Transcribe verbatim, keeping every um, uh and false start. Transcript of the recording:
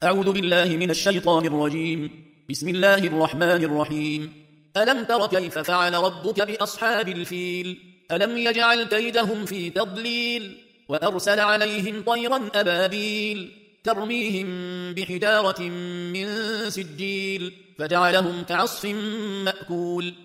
أعوذ بالله من الشيطان الرجيم. بسم الله الرحمن الرحيم. ألم تر كيف فعل ربك بأصحاب الفيل؟ ألم يجعل كيدهم في تضليل وأرسل عليهم طيرا أبابيل ترميهم بحجارة من سجيل فجعلهم كعصف مأكول